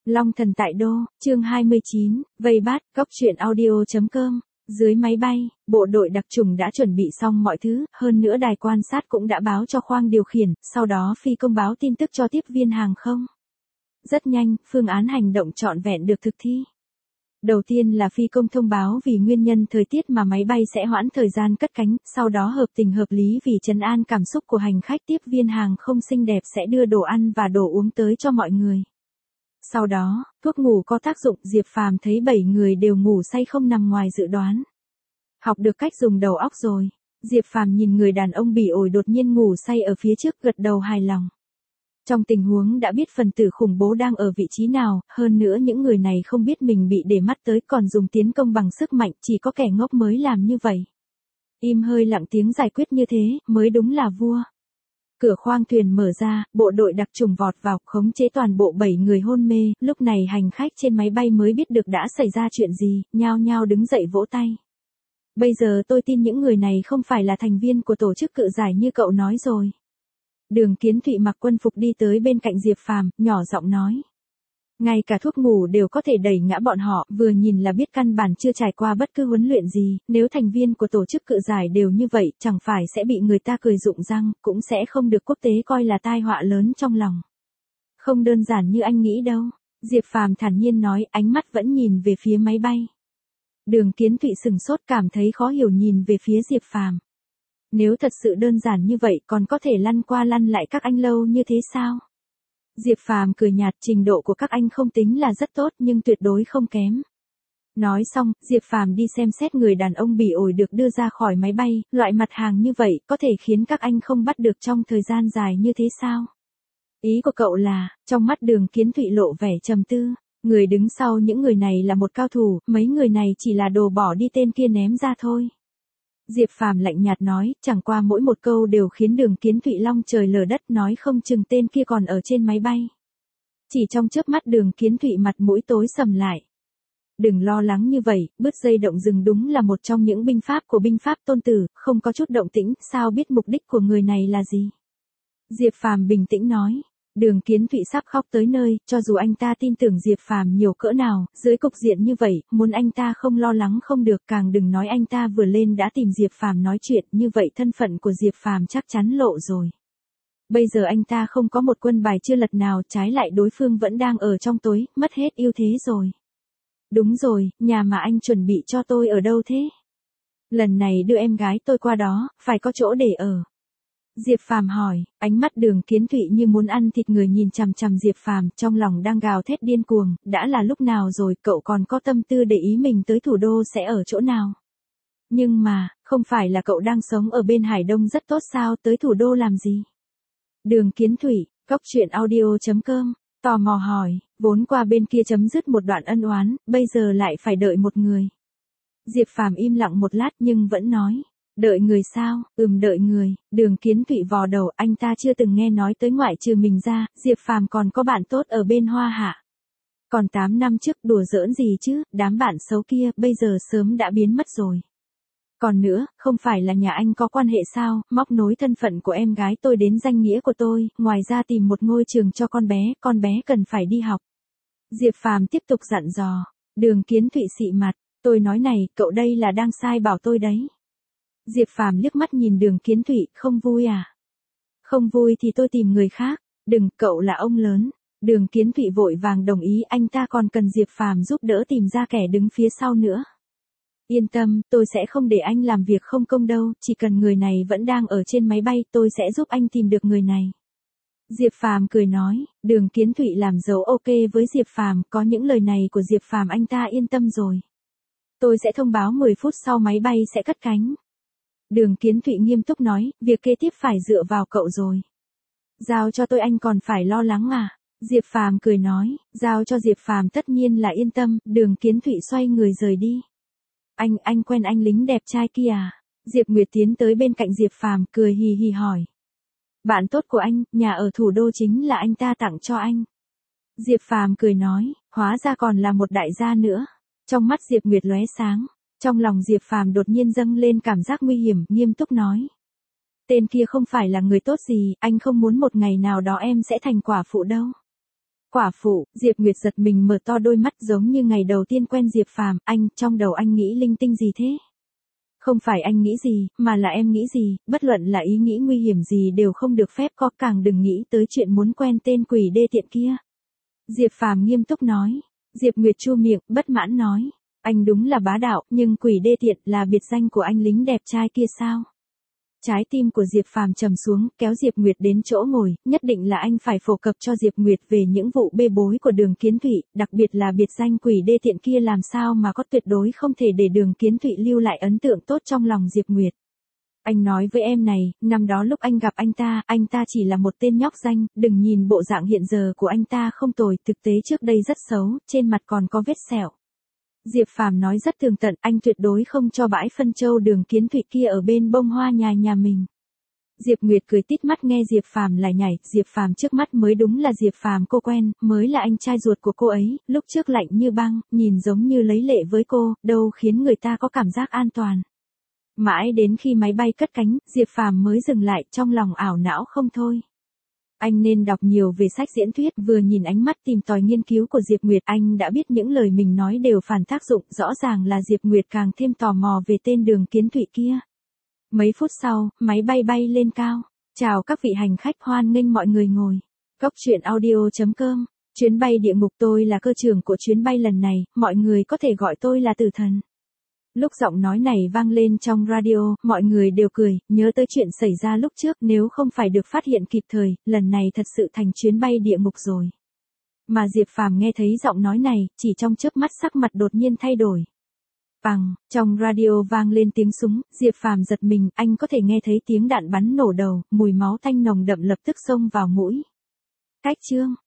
Long thần tại đô, chương 29, vây bắt, góc truyện audio.com. Dưới máy bay, bộ đội đặc chủng đã chuẩn bị xong mọi thứ, hơn nữa đài quan sát cũng đã báo cho khoang điều khiển, sau đó phi công báo tin tức cho tiếp viên hàng không. Rất nhanh, phương án hành động trọn vẹn được thực thi. Đầu tiên là phi công thông báo vì nguyên nhân thời tiết mà máy bay sẽ hoãn thời gian cất cánh, sau đó hợp tình hợp lý vì trấn an cảm xúc của hành khách, tiếp viên hàng không xinh đẹp sẽ đưa đồ ăn và đồ uống tới cho mọi người. Sau đó, thuốc ngủ có tác dụng, Diệp Phàm thấy 7 người đều ngủ say không nằm ngoài dự đoán. Học được cách dùng đầu óc rồi. Diệp Phàm nhìn người đàn ông bị ổi đột nhiên ngủ say ở phía trước, gật đầu hài lòng. Trong tình huống đã biết phần tử khủng bố đang ở vị trí nào, hơn nữa những người này không biết mình bị để mắt tới còn dùng tiến công bằng sức mạnh, chỉ có kẻ ngốc mới làm như vậy. Im hơi lặng tiếng giải quyết như thế, mới đúng là vua. Cửa khoang thuyền mở ra, bộ đội đặc chủng vọt vào, khống chế toàn bộ 7 người hôn mê, lúc này hành khách trên máy bay mới biết được đã xảy ra chuyện gì, nhao nhao đứng dậy vỗ tay. Bây giờ tôi tin những người này không phải là thành viên của tổ chức cự giải như cậu nói rồi. Đường Kiến Thụy mặc quân phục đi tới bên cạnh Diệp Phàm, nhỏ giọng nói. Ngay cả thuốc ngủ đều có thể đẩy ngã bọn họ, vừa nhìn là biết căn bản chưa trải qua bất cứ huấn luyện gì, nếu thành viên của tổ chức cự giải đều như vậy, chẳng phải sẽ bị người ta cười rụng răng, cũng sẽ không được quốc tế coi là tai họa lớn trong lòng. Không đơn giản như anh nghĩ đâu, Diệp Phàm thản nhiên nói, ánh mắt vẫn nhìn về phía máy bay. Đường Kiến Thụy sừng sốt, cảm thấy khó hiểu nhìn về phía Diệp Phàm. Nếu thật sự đơn giản như vậy còn có thể lăn qua lăn lại các anh lâu như thế sao? Diệp Phàm cười nhạt, trình độ của các anh không tính là rất tốt nhưng tuyệt đối không kém. Nói xong, Diệp Phàm đi xem xét người đàn ông bị ổi được đưa ra khỏi máy bay, loại mặt hàng như vậy có thể khiến các anh không bắt được trong thời gian dài như thế sao? Ý của cậu là, trong mắt Đường Kiến Thụy lộ vẻ trầm tư, người đứng sau những người này là một cao thủ, mấy người này chỉ là đồ bỏ đi tên kia ném ra thôi. Diệp Phàm lạnh nhạt nói, chẳng qua mỗi một câu đều khiến Đường Kiến Thụy long trời lở đất, nói không chừng tên kia còn ở trên máy bay. Chỉ trong chớp mắt Đường Kiến Thụy mặt mũi tối sầm lại. Đừng lo lắng như vậy, bứt dây động rừng đúng là một trong những binh pháp của binh pháp Tôn Tử, không có chút động tĩnh, sao biết mục đích của người này là gì? Diệp Phàm bình tĩnh nói. Đường Kiến Thụy sắp khóc tới nơi, cho dù anh ta tin tưởng Diệp Phàm nhiều cỡ nào, dưới cục diện như vậy, muốn anh ta không lo lắng không được, càng đừng nói anh ta vừa lên đã tìm Diệp Phàm nói chuyện, như vậy thân phận của Diệp Phàm chắc chắn lộ rồi. Bây giờ anh ta không có một quân bài chưa lật nào, trái lại đối phương vẫn đang ở trong tối, mất hết ưu thế rồi. Đúng rồi, nhà mà anh chuẩn bị cho tôi ở đâu thế? Lần này đưa em gái tôi qua đó, phải có chỗ để ở. Diệp Phàm hỏi, ánh mắt Đường Kiến Thụy như muốn ăn thịt người nhìn chằm chằm Diệp Phàm, trong lòng đang gào thét điên cuồng, đã là lúc nào rồi cậu còn có tâm tư để ý mình tới thủ đô sẽ ở chỗ nào? Nhưng mà, không phải là cậu đang sống ở bên Hải Đông rất tốt sao, tới thủ đô làm gì? Đường Kiến Thụy, góc truyện audio.com, tò mò hỏi, vốn qua bên kia chấm dứt một đoạn ân oán, bây giờ lại phải đợi một người. Diệp Phàm im lặng một lát nhưng vẫn nói. Đợi người sao? Đợi người. Đường Kiến Thụy vò đầu, anh ta chưa từng nghe nói tới ngoại trừ mình ra, Diệp Phàm còn có bạn tốt ở bên Hoa Hạ. Còn 8 năm trước đùa giỡn gì chứ, đám bạn xấu kia, bây giờ sớm đã biến mất rồi. Còn nữa, không phải là nhà anh có quan hệ sao, móc nối thân phận của em gái tôi đến danh nghĩa của tôi, ngoài ra tìm một ngôi trường cho con bé cần phải đi học. Diệp Phàm tiếp tục dặn dò. Đường Kiến Thụy xị mặt, tôi nói này, cậu đây là đang sai bảo tôi đấy. Diệp Phàm liếc mắt nhìn Đường Kiến Thụy, không vui à? Không vui thì tôi tìm người khác, đừng, cậu là ông lớn. Đường Kiến Thụy vội vàng đồng ý, anh ta còn cần Diệp Phàm giúp đỡ tìm ra kẻ đứng phía sau nữa. Yên tâm, tôi sẽ không để anh làm việc không công đâu, chỉ cần người này vẫn đang ở trên máy bay, tôi sẽ giúp anh tìm được người này. Diệp Phàm cười nói, Đường Kiến Thụy làm dấu ok với Diệp Phàm, có những lời này của Diệp Phàm anh ta yên tâm rồi. Tôi sẽ thông báo 10 phút sau máy bay sẽ cất cánh. Đường Kiến Thụy nghiêm túc nói, việc kế tiếp phải dựa vào cậu rồi. Giao cho tôi anh còn phải lo lắng à? Diệp Phàm cười nói, giao cho Diệp Phàm tất nhiên là yên tâm, Đường Kiến Thụy xoay người rời đi. Anh quen anh lính đẹp trai kia à? Diệp Nguyệt tiến tới bên cạnh Diệp Phàm cười hì hì hỏi. Bạn tốt của anh, nhà ở thủ đô chính là anh ta tặng cho anh. Diệp Phàm cười nói, hóa ra còn là một đại gia nữa. Trong mắt Diệp Nguyệt lóe sáng. Trong lòng Diệp Phàm đột nhiên dâng lên cảm giác nguy hiểm, nghiêm túc nói. Tên kia không phải là người tốt gì, anh không muốn một ngày nào đó em sẽ thành quả phụ đâu. Quả phụ, Diệp Nguyệt giật mình mở to đôi mắt giống như ngày đầu tiên quen Diệp Phàm, trong đầu anh nghĩ linh tinh gì thế? Không phải anh nghĩ gì, mà là em nghĩ gì, bất luận là ý nghĩ nguy hiểm gì đều không được phép có, càng đừng nghĩ tới chuyện muốn quen tên quỷ đê tiện kia. Diệp Phàm nghiêm túc nói. Diệp Nguyệt chu miệng, bất mãn nói. Anh đúng là bá đạo, nhưng quỷ đê tiện là biệt danh của anh lính đẹp trai kia sao? Trái tim của Diệp Phàm trầm xuống, kéo Diệp Nguyệt đến chỗ ngồi, nhất định là anh phải phổ cập cho Diệp Nguyệt về những vụ bê bối của Đường Kiến Thụy, đặc biệt là biệt danh quỷ đê tiện kia làm sao mà có, tuyệt đối không thể để Đường Kiến Thụy lưu lại ấn tượng tốt trong lòng Diệp Nguyệt. Anh nói với em này, năm đó lúc anh gặp anh ta chỉ là một tên nhóc danh, đừng nhìn bộ dạng hiện giờ của anh ta không tồi, thực tế trước đây rất xấu, trên mặt còn có vết sẹo. Diệp Phàm nói rất tường tận, anh tuyệt đối không cho bãi phân châu Đường Kiến Thụy kia ở bên bông hoa nhà mình. Diệp Nguyệt cười tít mắt nghe Diệp Phàm lại nhảy, Diệp Phàm trước mắt mới đúng là Diệp Phàm cô quen, mới là anh trai ruột của cô ấy, lúc trước lạnh như băng, nhìn giống như lấy lệ với cô, đâu khiến người ta có cảm giác an toàn. Mãi đến khi máy bay cất cánh, Diệp Phàm mới dừng lại, trong lòng ảo não không thôi. Anh nên đọc nhiều về sách diễn thuyết, vừa nhìn ánh mắt tìm tòi nghiên cứu của Diệp Nguyệt, anh đã biết những lời mình nói đều phản tác dụng, rõ ràng là Diệp Nguyệt càng thêm tò mò về tên Đường Kiến Thụy kia. Mấy phút sau, máy bay bay lên cao. Chào các vị hành khách, hoan nghênh mọi người ngồi. Cốc truyện audio.com. Chuyến bay địa ngục, tôi là cơ trưởng của chuyến bay lần này, mọi người có thể gọi tôi là Tử Thần. Lúc giọng nói này vang lên trong radio, mọi người đều cười, nhớ tới chuyện xảy ra lúc trước, nếu không phải được phát hiện kịp thời, lần này thật sự thành chuyến bay địa ngục rồi. Mà Diệp Phàm nghe thấy giọng nói này, chỉ trong chớp mắt sắc mặt đột nhiên thay đổi. Bằng, trong radio vang lên tiếng súng, Diệp Phàm giật mình, anh có thể nghe thấy tiếng đạn bắn nổ đầu, mùi máu tanh nồng đậm lập tức xông vào mũi. Cách chương